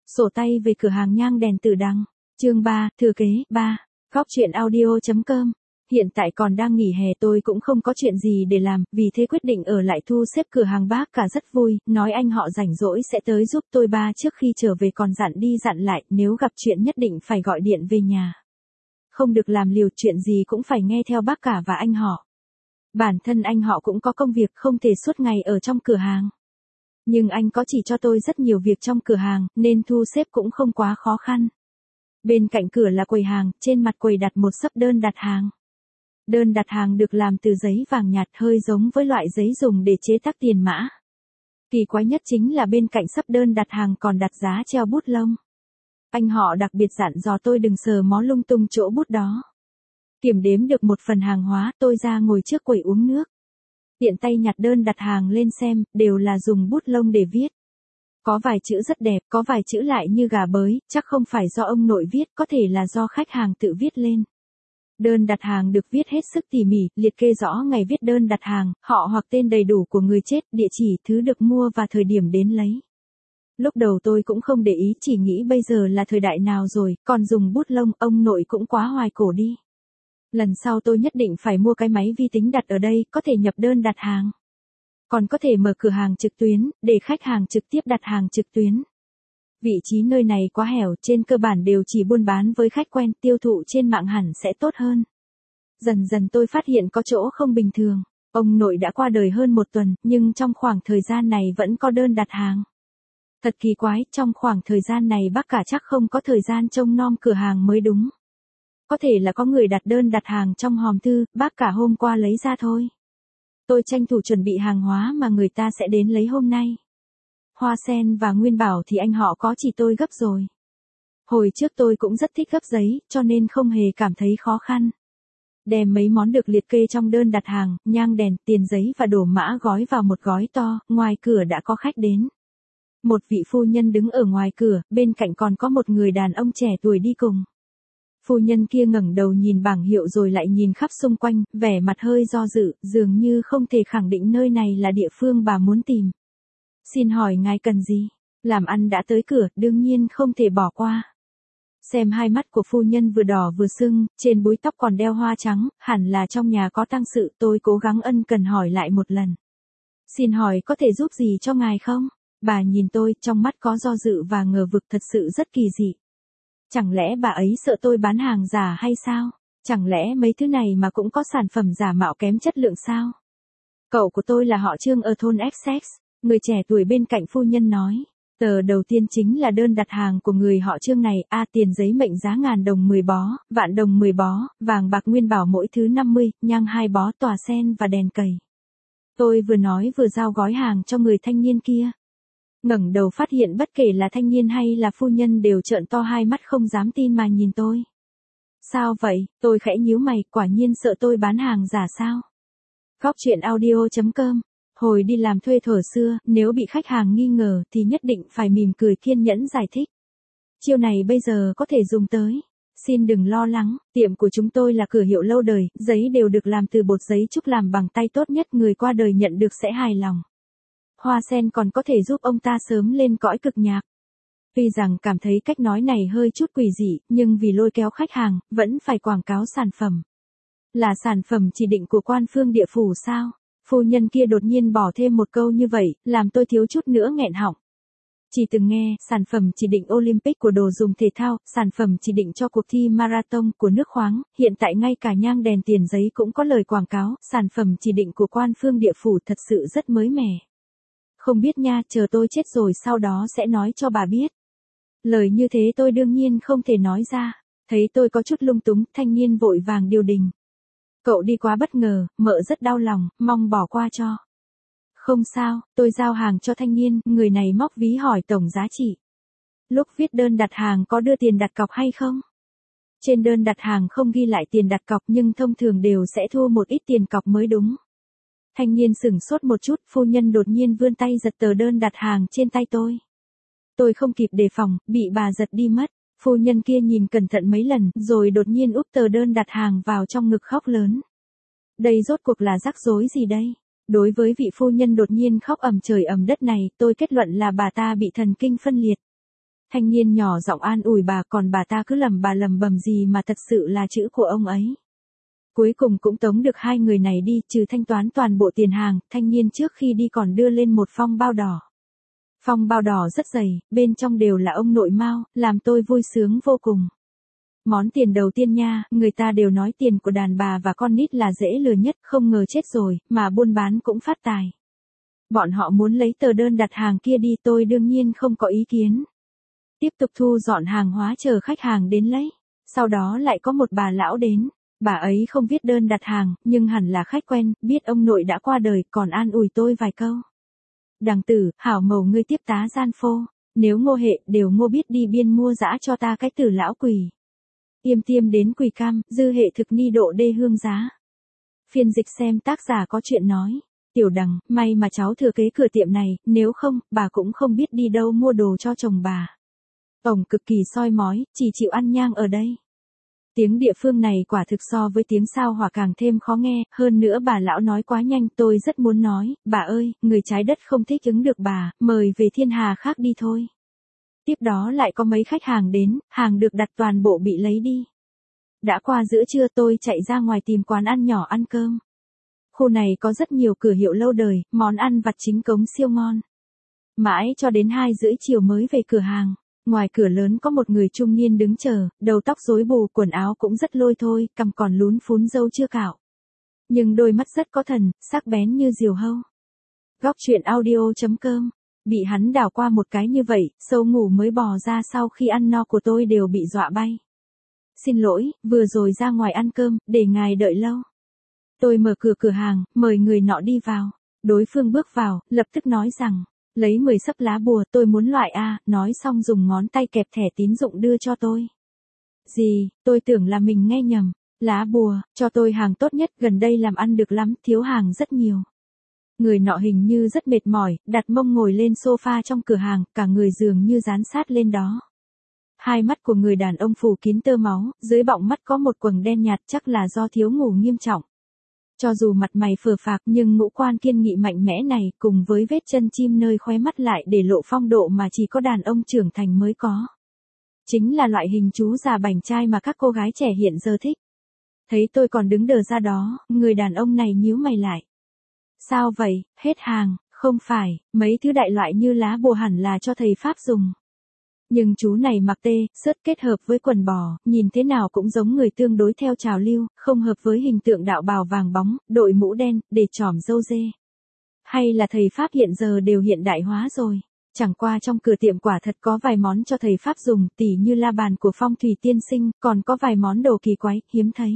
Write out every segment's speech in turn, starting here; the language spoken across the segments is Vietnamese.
Sổ tay về cửa hàng nhang đèn Tử Đằng. Chương 3, thừa kế 3. Góc truyện audio.com. Hiện tại còn đang nghỉ hè, tôi cũng không có chuyện gì để làm, vì thế quyết định ở lại thu xếp cửa hàng. Bác cả rất vui, nói anh họ rảnh rỗi sẽ tới giúp tôi. Ba trước khi trở về còn dặn đi dặn lại, nếu gặp chuyện nhất định phải gọi điện về nhà. Không được làm liều, chuyện gì cũng phải nghe theo bác cả và anh họ. Bản thân anh họ cũng có công việc, không thể suốt ngày ở trong cửa hàng. Nhưng anh có chỉ cho tôi rất nhiều việc trong cửa hàng, nên thu xếp cũng không quá khó khăn. Bên cạnh cửa là quầy hàng, trên mặt quầy đặt một xấp đơn đặt hàng. Đơn đặt hàng được làm từ giấy vàng nhạt, hơi giống với loại giấy dùng để chế tác tiền mã. Kỳ quái nhất chính là bên cạnh xấp đơn đặt hàng còn đặt giá treo bút lông. Anh họ đặc biệt dặn dò tôi đừng sờ mó lung tung chỗ bút đó. Kiểm đếm được một phần hàng hóa, tôi ra ngồi trước quầy uống nước. Tiện tay nhặt đơn đặt hàng lên xem, đều là dùng bút lông để viết. Có vài chữ rất đẹp, có vài chữ lại như gà bới, chắc không phải do ông nội viết, có thể là do khách hàng tự viết lên. Đơn đặt hàng được viết hết sức tỉ mỉ, liệt kê rõ ngày viết đơn đặt hàng, họ hoặc tên đầy đủ của người chết, địa chỉ, thứ được mua và thời điểm đến lấy. Lúc đầu tôi cũng không để ý, chỉ nghĩ bây giờ là thời đại nào rồi, còn dùng bút lông, ông nội cũng quá hoài cổ đi. Lần sau tôi nhất định phải mua cái máy vi tính đặt ở đây, có thể nhập đơn đặt hàng. Còn có thể mở cửa hàng trực tuyến, để khách hàng trực tiếp đặt hàng trực tuyến. Vị trí nơi này quá hẻo, trên cơ bản đều chỉ buôn bán với khách quen, tiêu thụ trên mạng hẳn sẽ tốt hơn. Dần dần tôi phát hiện có chỗ không bình thường. Ông nội đã qua đời hơn một tuần, nhưng trong khoảng thời gian này vẫn có đơn đặt hàng. Thật kỳ quái, trong khoảng thời gian này bác cả chắc không có thời gian trông nom cửa hàng mới đúng. Có thể là có người đặt đơn đặt hàng trong hòm thư, bác cả hôm qua lấy ra thôi. Tôi tranh thủ chuẩn bị hàng hóa mà người ta sẽ đến lấy hôm nay. Hoa sen và nguyên bảo thì anh họ có chỉ tôi gấp rồi. Hồi trước tôi cũng rất thích gấp giấy, cho nên không hề cảm thấy khó khăn. Đem mấy món được liệt kê trong đơn đặt hàng, nhang đèn, tiền giấy và đồ mã gói vào một gói to, ngoài cửa đã có khách đến. Một vị phu nhân đứng ở ngoài cửa, bên cạnh còn có một người đàn ông trẻ tuổi đi cùng. Phu nhân kia ngẩng đầu nhìn bảng hiệu rồi lại nhìn khắp xung quanh, vẻ mặt hơi do dự, dường như không thể khẳng định nơi này là địa phương bà muốn tìm. Xin hỏi ngài cần gì? Làm ăn đã tới cửa, đương nhiên không thể bỏ qua. Xem hai mắt của phu nhân vừa đỏ vừa sưng, trên búi tóc còn đeo hoa trắng, hẳn là trong nhà có tang sự. Tôi cố gắng ân cần hỏi lại một lần. Xin hỏi có thể giúp gì cho ngài không? Bà nhìn tôi, trong mắt có do dự và ngờ vực, thật sự rất kỳ dị. Chẳng lẽ bà ấy sợ tôi bán hàng giả hay sao? Chẳng lẽ mấy thứ này mà cũng có sản phẩm giả mạo kém chất lượng sao? Cậu của tôi là họ Trương ở thôn XX, người trẻ tuổi bên cạnh phu nhân nói. Tờ đầu tiên chính là đơn đặt hàng của người họ Trương này, tiền giấy mệnh giá 1000 đồng 10 bó, vạn đồng 10 bó, vàng bạc nguyên bảo mỗi thứ 50, nhang 2 bó, tòa sen và đèn cầy. Tôi vừa nói vừa giao gói hàng cho người thanh niên kia. Ngẩng đầu phát hiện bất kể là thanh niên hay là phu nhân đều trợn to hai mắt không dám tin mà nhìn tôi. Sao vậy? Tôi khẽ nhíu mày, quả nhiên sợ tôi bán hàng giả sao? Góc truyện audio.com. Hồi đi làm thuê thuở xưa, nếu bị khách hàng nghi ngờ thì nhất định phải mỉm cười kiên nhẫn giải thích. Chiêu này bây giờ có thể dùng tới. Xin đừng lo lắng, tiệm của chúng tôi là cửa hiệu lâu đời, giấy đều được làm từ bột giấy trúc làm bằng tay tốt nhất, người qua đời nhận được sẽ hài lòng. Hoa sen còn có thể giúp ông ta sớm lên cõi cực nhạc. Tuy rằng cảm thấy cách nói này hơi chút quỷ dị, nhưng vì lôi kéo khách hàng, vẫn phải quảng cáo sản phẩm. Là sản phẩm chỉ định của quan phương địa phủ sao? Phu nhân kia đột nhiên bỏ thêm một câu như vậy, làm tôi thiếu chút nữa nghẹn họng. Chỉ từng nghe, sản phẩm chỉ định Olympic của đồ dùng thể thao, sản phẩm chỉ định cho cuộc thi marathon của nước khoáng, hiện tại ngay cả nhang đèn tiền giấy cũng có lời quảng cáo, sản phẩm chỉ định của quan phương địa phủ, thật sự rất mới mẻ. Không biết nha, chờ tôi chết rồi sau đó sẽ nói cho bà biết. Lời như thế tôi đương nhiên không thể nói ra. Thấy tôi có chút lung túng, thanh niên vội vàng điều đình. Cậu đi quá bất ngờ, mợ rất đau lòng, mong bỏ qua cho. Không sao, tôi giao hàng cho thanh niên, người này móc ví hỏi tổng giá trị. Lúc viết đơn đặt hàng có đưa tiền đặt cọc hay không? Trên đơn đặt hàng không ghi lại tiền đặt cọc nhưng thông thường đều sẽ thu một ít tiền cọc mới đúng. Thanh niên sửng sốt một chút, phu nhân đột nhiên vươn tay giật tờ đơn đặt hàng trên tay tôi. Tôi không kịp đề phòng, bị bà giật đi mất. Phu nhân kia nhìn cẩn thận mấy lần, rồi đột nhiên úp tờ đơn đặt hàng vào trong ngực khóc lớn. Đây rốt cuộc là rắc rối gì đây? Đối với vị phu nhân đột nhiên khóc ầm trời ầm đất này, tôi kết luận là bà ta bị thần kinh phân liệt. Thanh niên nhỏ giọng an ủi bà, còn bà ta cứ lầm bầm gì mà thật sự là chữ của ông ấy. Cuối cùng cũng tống được hai người này đi, trừ thanh toán toàn bộ tiền hàng, thanh niên trước khi đi còn đưa lên một phong bao đỏ. Phong bao đỏ rất dày, bên trong đều là ông nội Mao, làm tôi vui sướng vô cùng. Món tiền đầu tiên nha, người ta đều nói tiền của đàn bà và con nít là dễ lừa nhất, không ngờ chết rồi, mà buôn bán cũng phát tài. Bọn họ muốn lấy tờ đơn đặt hàng kia đi, tôi đương nhiên không có ý kiến. Tiếp tục thu dọn hàng hóa chờ khách hàng đến lấy. Sau đó lại có một bà lão đến. Bà ấy không viết đơn đặt hàng, nhưng hẳn là khách quen, biết ông nội đã qua đời, còn an ủi tôi vài câu. Đằng tử, hảo mầu ngươi tiếp tá gian phô. Nếu Ngô Hệ, đều Ngô biết đi biên mua dã cho ta cái tử lão quỳ. Tiêm tiêm đến quỳ cam, dư hệ thực ni độ đê hương giá. Phiên dịch xem tác giả có chuyện nói. Tiểu Đằng, may mà cháu thừa kế cửa tiệm này, nếu không, bà cũng không biết đi đâu mua đồ cho chồng bà. Ông cực kỳ soi mói, chỉ chịu ăn nhang ở đây. Tiếng địa phương này quả thực so với tiếng sao hỏa càng thêm khó nghe, hơn nữa bà lão nói quá nhanh, tôi rất muốn nói, bà ơi, người trái đất không thích ứng được bà, mời về thiên hà khác đi thôi. Tiếp đó lại có mấy khách hàng đến, hàng được đặt toàn bộ bị lấy đi. Đã qua giữa trưa tôi chạy ra ngoài tìm quán ăn nhỏ ăn cơm. Khu này có rất nhiều cửa hiệu lâu đời, món ăn vặt chính cống siêu ngon. Mãi cho đến 2:30 chiều mới về cửa hàng. Ngoài cửa lớn có một người trung niên đứng chờ, đầu tóc rối bù, quần áo cũng rất lôi thôi, cằm còn lún phún râu chưa cạo. Nhưng đôi mắt rất có thần, sắc bén như diều hâu. Góc truyện audio.com. Bị hắn đảo qua một cái như vậy, sâu ngủ mới bò ra sau khi ăn no của tôi đều bị dọa bay. Xin lỗi, vừa rồi ra ngoài ăn cơm, để ngài đợi lâu. Tôi mở cửa hàng, mời người nọ đi vào. Đối phương bước vào, lập tức nói rằng, lấy 10 xấp lá bùa, tôi muốn loại A, nói xong dùng ngón tay kẹp thẻ tín dụng đưa cho tôi. Gì, tôi tưởng là mình nghe nhầm. Lá bùa, cho tôi hàng tốt nhất, gần đây làm ăn được lắm, thiếu hàng rất nhiều. Người nọ hình như rất mệt mỏi, đặt mông ngồi lên sofa trong cửa hàng, cả người dường như dán sát lên đó. Hai mắt của người đàn ông phủ kín tơ máu, dưới bọng mắt có một quầng đen nhạt, chắc là do thiếu ngủ nghiêm trọng. Cho dù mặt mày phờ phạc nhưng ngũ quan kiên nghị mạnh mẽ này, cùng với vết chân chim nơi khóe mắt lại để lộ phong độ mà chỉ có đàn ông trưởng thành mới có. Chính là loại hình chú già bảnh trai mà các cô gái trẻ hiện giờ thích. Thấy tôi còn đứng đờ ra đó, người đàn ông này nhíu mày lại. Sao vậy, hết hàng, không phải, mấy thứ đại loại như lá bùa hẳn là cho thầy Pháp dùng. Nhưng chú này mặc tê, sớt kết hợp với quần bò, nhìn thế nào cũng giống người tương đối theo trào lưu, không hợp với hình tượng đạo bào vàng bóng, đội mũ đen, để trỏm râu dê. Hay là thầy Pháp hiện giờ đều hiện đại hóa rồi. Chẳng qua trong cửa tiệm quả thật có vài món cho thầy Pháp dùng, tỉ như la bàn của Phong Thủy Tiên Sinh, còn có vài món đồ kỳ quái, hiếm thấy.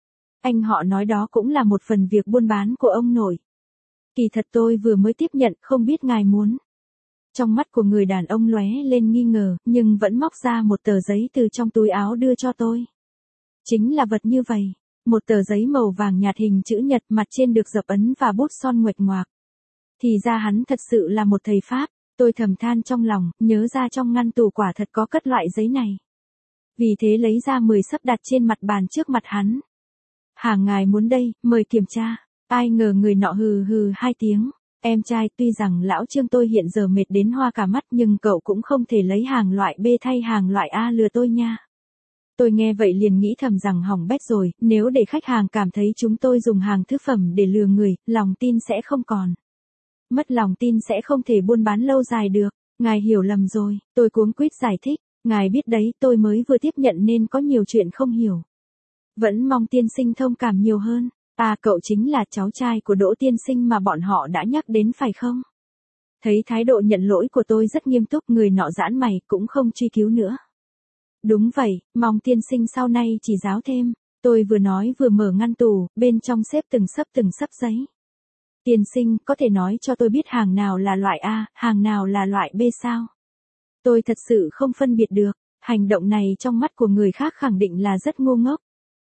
Anh họ nói đó cũng là một phần việc buôn bán của ông nội. Kỳ thật tôi vừa mới tiếp nhận, không biết ngài muốn. Trong mắt của người đàn ông lóe lên nghi ngờ, nhưng vẫn móc ra một tờ giấy từ trong túi áo đưa cho tôi. Chính là vật như vậy, một tờ giấy màu vàng nhạt hình chữ nhật, mặt trên được dập ấn và bút son nguệch ngoạc. Thì ra hắn thật sự là một thầy Pháp, tôi thầm than trong lòng, nhớ ra trong ngăn tủ quả thật có cất loại giấy này. Vì thế lấy ra 10 xấp đặt trên mặt bàn trước mặt hắn. Hàng ngài muốn đây, mời kiểm tra. Ai ngờ người nọ hừ hừ 2 tiếng. Em trai, tuy rằng lão Trương tôi hiện giờ mệt đến hoa cả mắt, nhưng cậu cũng không thể lấy hàng loại B thay hàng loại A lừa tôi nha. Tôi nghe vậy liền nghĩ thầm rằng hỏng bét rồi, nếu để khách hàng cảm thấy chúng tôi dùng hàng thứ phẩm để lừa người, lòng tin sẽ không còn. Mất lòng tin sẽ không thể buôn bán lâu dài được. Ngài hiểu lầm rồi, tôi cuống quýt giải thích. Ngài biết đấy, tôi mới vừa tiếp nhận nên có nhiều chuyện không hiểu. Vẫn mong tiên sinh thông cảm nhiều hơn. À, cậu chính là cháu trai của Đỗ tiên sinh mà bọn họ đã nhắc đến phải không? Thấy thái độ nhận lỗi của tôi rất nghiêm túc, người nọ giãn mày cũng không truy cứu nữa. Đúng vậy, mong tiên sinh sau này chỉ giáo thêm. Tôi vừa nói vừa mở ngăn tủ, bên trong xếp từng sấp giấy. Tiên sinh, có thể nói cho tôi biết hàng nào là loại A, hàng nào là loại B sao? Tôi thật sự không phân biệt được, hành động này trong mắt của người khác khẳng định là rất ngu ngốc.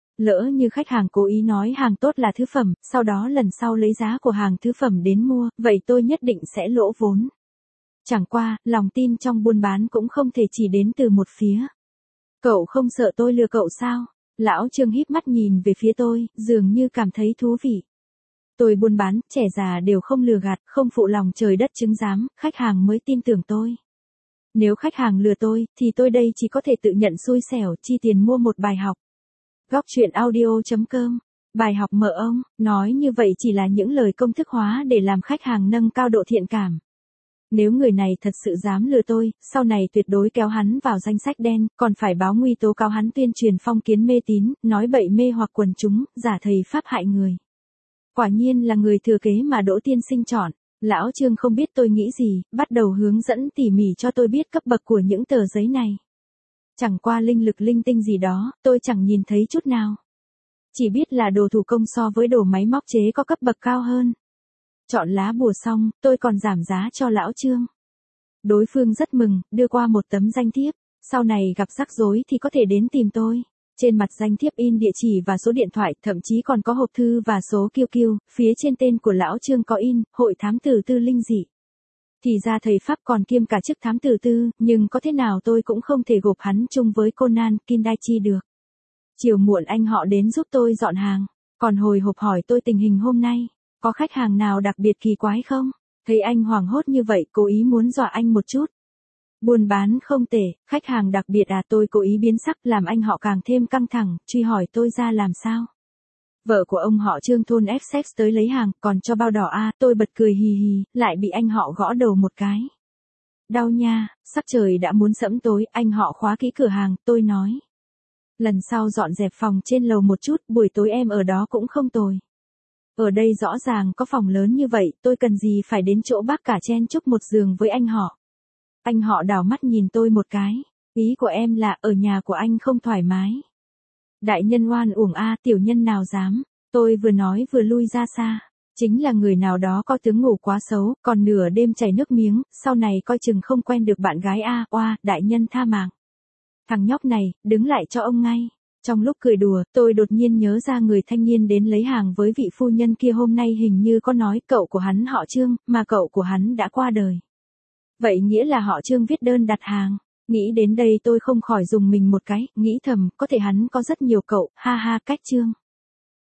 Lỡ như khách hàng cố ý nói hàng tốt là thứ phẩm, sau đó lần sau lấy giá của hàng thứ phẩm đến mua, vậy tôi nhất định sẽ lỗ vốn. Chẳng qua, lòng tin trong buôn bán cũng không thể chỉ đến từ một phía. Cậu không sợ tôi lừa cậu sao? Lão Trương híp mắt nhìn về phía tôi, dường như cảm thấy thú vị. Tôi buôn bán, trẻ già đều không lừa gạt, không phụ lòng trời đất chứng giám, khách hàng mới tin tưởng tôi. Nếu khách hàng lừa tôi, thì tôi đây chỉ có thể tự nhận xui xẻo, chi tiền mua một bài học. Góc truyện audio.com. Bài học mở ông, nói như vậy chỉ là những lời công thức hóa để làm khách hàng nâng cao độ thiện cảm. Nếu người này thật sự dám lừa tôi, sau này tuyệt đối kéo hắn vào danh sách đen, còn phải báo nguy tố cáo hắn tuyên truyền phong kiến mê tín, nói bậy mê hoặc quần chúng, giả thầy pháp hại người. Quả nhiên là người thừa kế mà Đỗ tiên sinh chọn. Lão Trương không biết tôi nghĩ gì, bắt đầu hướng dẫn tỉ mỉ cho tôi biết cấp bậc của những tờ giấy này. Chẳng qua linh lực linh tinh gì đó, tôi chẳng nhìn thấy chút nào. Chỉ biết là đồ thủ công so với đồ máy móc chế có cấp bậc cao hơn. Chọn lá bùa xong, tôi còn giảm giá cho lão Trương. Đối phương rất mừng, đưa qua một tấm danh thiếp. Sau này gặp rắc rối thì có thể đến tìm tôi. Trên mặt danh thiếp in địa chỉ và số điện thoại, thậm chí còn có hộp thư và số QQ, phía trên tên của lão Trương có in, Hội Thám Tử Tư Linh Dị. Thì ra thầy Pháp còn kiêm cả chức thám tử tư, nhưng có thế nào tôi cũng không thể gộp hắn chung với Conan, Kindaichi được. Chiều muộn anh họ đến giúp tôi dọn hàng, còn hồi hộp hỏi tôi tình hình hôm nay, có khách hàng nào đặc biệt kỳ quái không? Thấy anh hoảng hốt như vậy, cố ý muốn dọa anh một chút. Buôn bán không tệ, khách hàng đặc biệt à, tôi cố ý biến sắc làm anh họ càng thêm căng thẳng, truy hỏi tôi ra làm sao. Vợ của ông họ Trương thôn Essex tới lấy hàng, còn cho bao đỏ à, tôi bật cười hì hì, lại bị anh họ gõ đầu một cái. Đau nha, sắc trời đã muốn sẫm tối, anh họ khóa kỹ cửa hàng, tôi nói. Lần sau dọn dẹp phòng trên lầu một chút, buổi tối em ở đó cũng không tồi. Ở đây rõ ràng có phòng lớn như vậy, tôi cần gì phải đến chỗ bác cả chen chúc một giường với anh họ. Anh họ đảo mắt nhìn tôi một cái, ý của em là ở nhà của anh không thoải mái. Đại nhân oan uổng a, tiểu nhân nào dám, tôi vừa nói vừa lui ra xa. Chính là người nào đó có tướng ngủ quá xấu, còn nửa đêm chảy nước miếng, sau này coi chừng không quen được bạn gái a, oa, đại nhân tha mạng. Thằng nhóc này, đứng lại cho ông ngay. Trong lúc cười đùa, tôi đột nhiên nhớ ra người thanh niên đến lấy hàng với vị phu nhân kia hôm nay hình như có nói cậu của hắn họ Trương, mà cậu của hắn đã qua đời. Vậy nghĩa là họ Trương viết đơn đặt hàng. Nghĩ đến đây tôi không khỏi dùng mình một cái, nghĩ thầm, có thể hắn có rất nhiều cậu, ha ha, cách Trương.